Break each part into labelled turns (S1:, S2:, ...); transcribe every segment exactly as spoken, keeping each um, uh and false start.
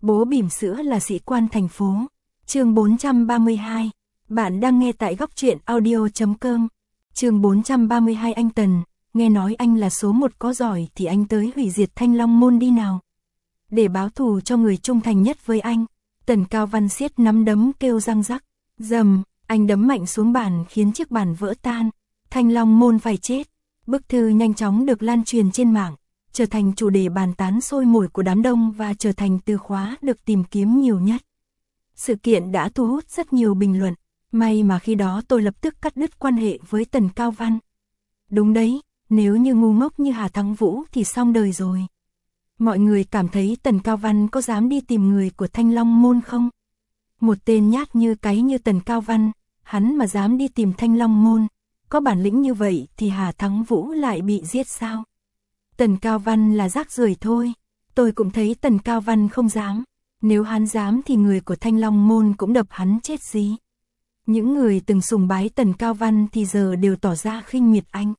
S1: Bố bỉm sữa là sĩ quan thành phố. Chương bốn trăm ba mươi hai. Bạn đang nghe tại góc truyện audio chấm com. Chương bốn trăm ba mươi hai. Anh Tần, nghe nói anh là số một có giỏi thì anh tới hủy diệt Thanh Long Môn đi nào. Để báo thù cho người trung thành nhất với anh. Tần Cao Văn siết nắm đấm kêu răng rắc. Dầm, anh đấm mạnh xuống bàn khiến chiếc bàn vỡ tan. Thanh Long Môn phải chết. Bức thư nhanh chóng được lan truyền trên mạng, trở thành chủ đề bàn tán sôi nổi của đám đông và trở thành từ khóa được tìm kiếm nhiều nhất. Sự kiện đã thu hút rất nhiều bình luận, may mà khi đó tôi lập tức cắt đứt quan hệ với Tần Cao Văn. Đúng đấy, nếu như ngu ngốc như Hà Thắng Vũ thì xong đời rồi. Mọi người cảm thấy Tần Cao Văn có dám đi tìm người của Thanh Long Môn không? Một tên nhát như cái như Tần Cao Văn, hắn mà dám đi tìm Thanh Long Môn, có bản lĩnh như vậy thì Hà Thắng Vũ lại bị giết sao? Tần Cao Văn là rác rưởi thôi, tôi cũng thấy Tần Cao Văn không dám, nếu hắn dám thì người của Thanh Long Môn cũng đập hắn chết gì. Những người từng sùng bái Tần Cao Văn thì giờ đều tỏ ra khinh miệt anh.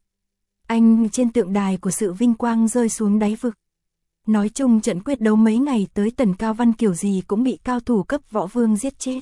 S1: Anh trên tượng đài của sự vinh quang rơi xuống đáy vực. Nói chung trận quyết đấu mấy ngày tới Tần Cao Văn kiểu gì cũng bị cao thủ cấp võ vương giết chết.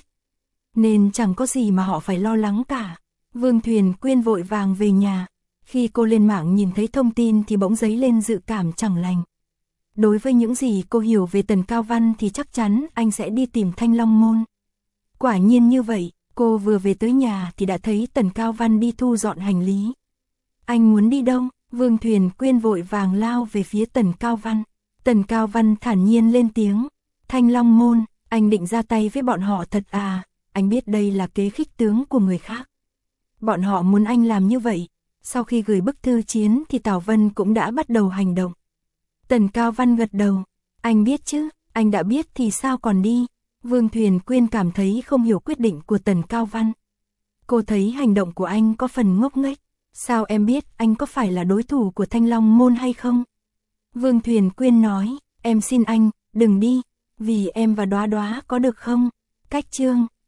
S1: Nên chẳng có gì mà họ phải lo lắng cả. Vương Thuyền Quyên vội vàng về nhà. Khi cô lên mạng nhìn thấy thông tin thì bỗng dấy lên dự cảm chẳng lành. Đối với những gì cô hiểu về Tần Cao Văn thì chắc chắn anh sẽ đi tìm Thanh Long Môn. Quả nhiên như vậy, cô vừa về tới nhà thì đã thấy Tần Cao Văn đi thu dọn hành lý. Anh muốn đi đâu? Vương Thuyền Quyên vội vàng lao về phía Tần Cao Văn. Tần Cao Văn thản nhiên lên tiếng. Thanh Long Môn, anh định ra tay với bọn họ thật à? Anh biết đây là kế khích tướng của người khác. Bọn họ muốn anh làm như vậy. Sau khi gửi bức thư chiến thì Tào Vân cũng đã bắt đầu hành động. Tần Cao Văn gật đầu. Anh biết chứ, anh đã biết thì sao còn đi. Vương Thuyền Quyên cảm thấy không hiểu quyết định của Tần Cao Văn. Cô thấy hành động của anh có phần ngốc nghếch. Sao em biết anh có phải là đối thủ của Thanh Long Môn hay không? Vương Thuyền Quyên nói, em xin anh, đừng đi, vì em và Đóa Đóa có được không? Cách chương.